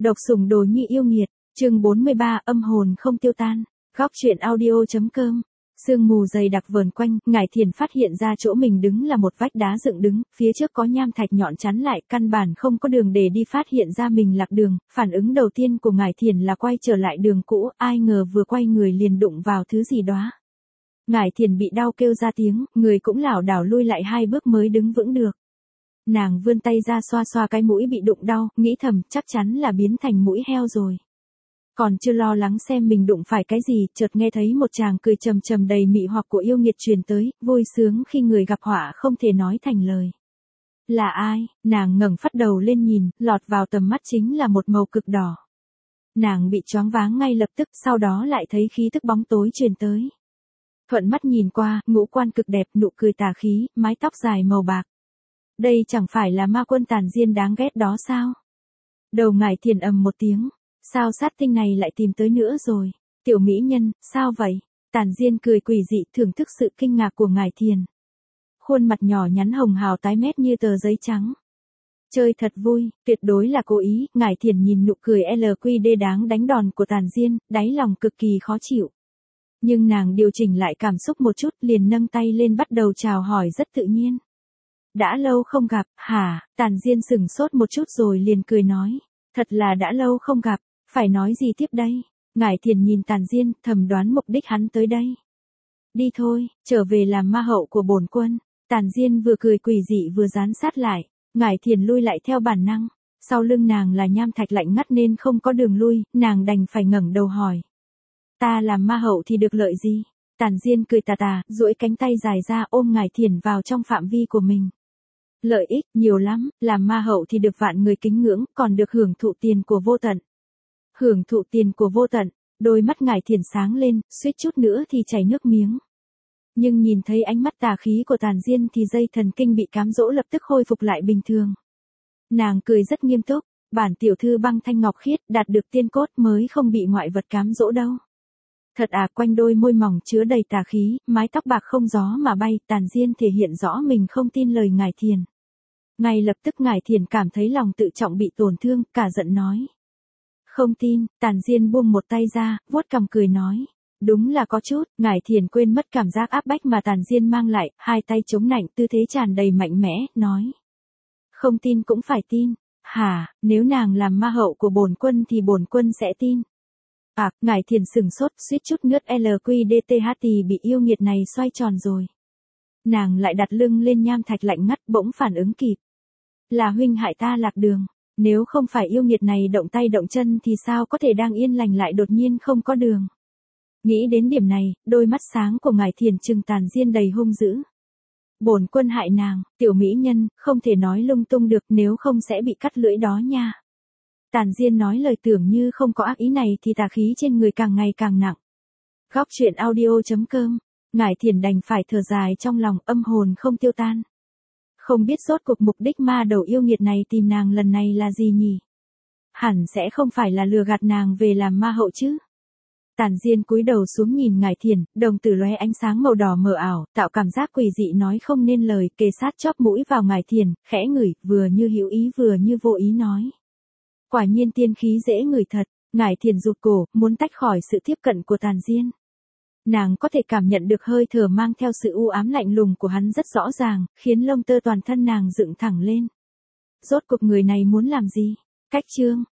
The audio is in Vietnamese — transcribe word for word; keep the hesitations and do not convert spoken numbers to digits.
Độc sủng đồ nhi yêu nghiệt, chương bốn mươi ba âm hồn không tiêu tan, góc truyện audio.com. Sương mù dày đặc vờn quanh, Ngải Thiền phát hiện ra chỗ mình đứng là một vách đá dựng đứng, phía trước có nham thạch nhọn chắn lại, căn bản không có đường để đi, phát hiện ra mình lạc đường, phản ứng đầu tiên của Ngải Thiền là quay trở lại đường cũ, ai ngờ vừa quay người liền đụng vào thứ gì đó. Ngải Thiền bị đau kêu ra tiếng, người cũng lảo đảo lui lại hai bước mới đứng vững được. Nàng vươn tay ra xoa xoa cái mũi bị đụng đau, nghĩ thầm chắc chắn là biến thành mũi heo rồi. Còn chưa lo lắng xem mình đụng phải cái gì, chợt nghe thấy một tràng cười trầm trầm đầy mị hoặc của yêu nghiệt truyền tới, vui sướng khi người gặp họa không thể nói thành lời. Là ai? Nàng ngẩng phát đầu lên nhìn, lọt vào tầm mắt chính là một màu cực đỏ. Nàng bị choáng váng ngay lập tức, sau đó lại thấy khí tức bóng tối truyền tới. Thuận mắt nhìn qua, ngũ quan cực đẹp, nụ cười tà khí, mái tóc dài màu bạc. Đây chẳng phải là ma quân Tàn Diên đáng ghét đó sao? Đầu Ngải Thiền ầm một tiếng. Sao sát tinh này lại tìm tới nữa rồi? Tiểu mỹ nhân, sao vậy? Tàn Diên cười quỷ dị thưởng thức sự kinh ngạc của Ngải Thiền. Khuôn mặt nhỏ nhắn hồng hào tái mét như tờ giấy trắng. Chơi thật vui, tuyệt đối là cố ý. Ngải Thiền nhìn nụ cười lờ quy đê đáng đánh đòn của Tàn Diên, đáy lòng cực kỳ khó chịu. Nhưng nàng điều chỉnh lại cảm xúc một chút, liền nâng tay lên bắt đầu chào hỏi rất tự nhiên. Đã lâu không gặp, hả? Tàn Diên sửng sốt một chút rồi liền cười nói. Thật là đã lâu không gặp, phải nói gì tiếp đây? Ngải Thiền nhìn Tàn Diên, thầm đoán mục đích hắn tới đây. Đi thôi, trở về làm ma hậu của bổn quân. Tàn Diên vừa cười quỷ dị vừa dán sát lại, Ngải Thiền lui lại theo bản năng. Sau lưng nàng là nham thạch lạnh ngắt nên không có đường lui, nàng đành phải ngẩng đầu hỏi. Ta làm ma hậu thì được lợi gì? Tàn Diên cười tà tà, duỗi cánh tay dài ra ôm Ngải Thiền vào trong phạm vi của mình. Lợi ích nhiều lắm, làm ma hậu thì được vạn người kính ngưỡng, còn được hưởng thụ tiền của vô tận. Hưởng thụ tiền của vô tận, đôi mắt Ngải Thiền sáng lên, suýt chút nữa thì chảy nước miếng. Nhưng nhìn thấy ánh mắt tà khí của Tàn Diên thì dây thần kinh bị cám dỗ lập tức khôi phục lại bình thường. Nàng cười rất nghiêm túc, bản tiểu thư băng thanh ngọc khiết đạt được tiên cốt mới không bị ngoại vật cám dỗ đâu. Thật à, quanh đôi môi mỏng chứa đầy tà khí, mái tóc bạc không gió mà bay, Tàn Diên thể hiện rõ mình không tin lời Ngải Thiền. Ngay lập tức Ngải Thiền cảm thấy lòng tự trọng bị tổn thương, cả giận nói. Không tin, Tàn Diên buông một tay ra, vuốt cằm cười nói. Đúng là có chút, Ngải Thiền quên mất cảm giác áp bách mà Tàn Diên mang lại, hai tay chống nạnh tư thế tràn đầy mạnh mẽ, nói. Không tin cũng phải tin. Hả, nếu nàng làm ma hậu của bổn quân thì bổn quân sẽ tin. À, Ngải Thiền sừng sốt, suýt chút nước lờ quy đê tê hát bị yêu nghiệt này xoay tròn rồi. Nàng lại đặt lưng lên nham thạch lạnh ngắt bỗng phản ứng kịp. Là huynh hại ta lạc đường, nếu không phải yêu nghiệt này động tay động chân thì sao có thể đang yên lành lại đột nhiên không có đường. Nghĩ đến điểm này, đôi mắt sáng của Ngải Thiền trừng Tàn Diên đầy hung dữ. Bổn quân hại nàng, tiểu mỹ nhân, không thể nói lung tung được nếu không sẽ bị cắt lưỡi đó nha. Tàn Diên nói lời tưởng như không có ác ý này thì tà khí trên người càng ngày càng nặng. Góc truyện audio.com, Ngải Thiền đành phải thở dài trong lòng, âm hồn không tiêu tan. Không biết rốt cuộc mục đích ma đầu yêu nghiệt này tìm nàng lần này là gì nhỉ? Hẳn sẽ không phải là lừa gạt nàng về làm ma hậu chứ? Tàn Diên cúi đầu xuống nhìn Ngải Thiền, đồng tử lóe ánh sáng màu đỏ mờ ảo, tạo cảm giác quỷ dị nói không nên lời, kề sát chóp mũi vào Ngải Thiền, khẽ ngửi, vừa như hữu ý vừa như vô ý nói. Quả nhiên tiên khí dễ ngửi thật. Ngải Thiền rụt cổ, muốn tách khỏi sự tiếp cận của Tàn Diên. Nàng có thể cảm nhận được hơi thở mang theo sự u ám lạnh lùng của hắn rất rõ ràng, khiến lông tơ toàn thân nàng dựng thẳng lên. Rốt cuộc người này muốn làm gì? Cách chương,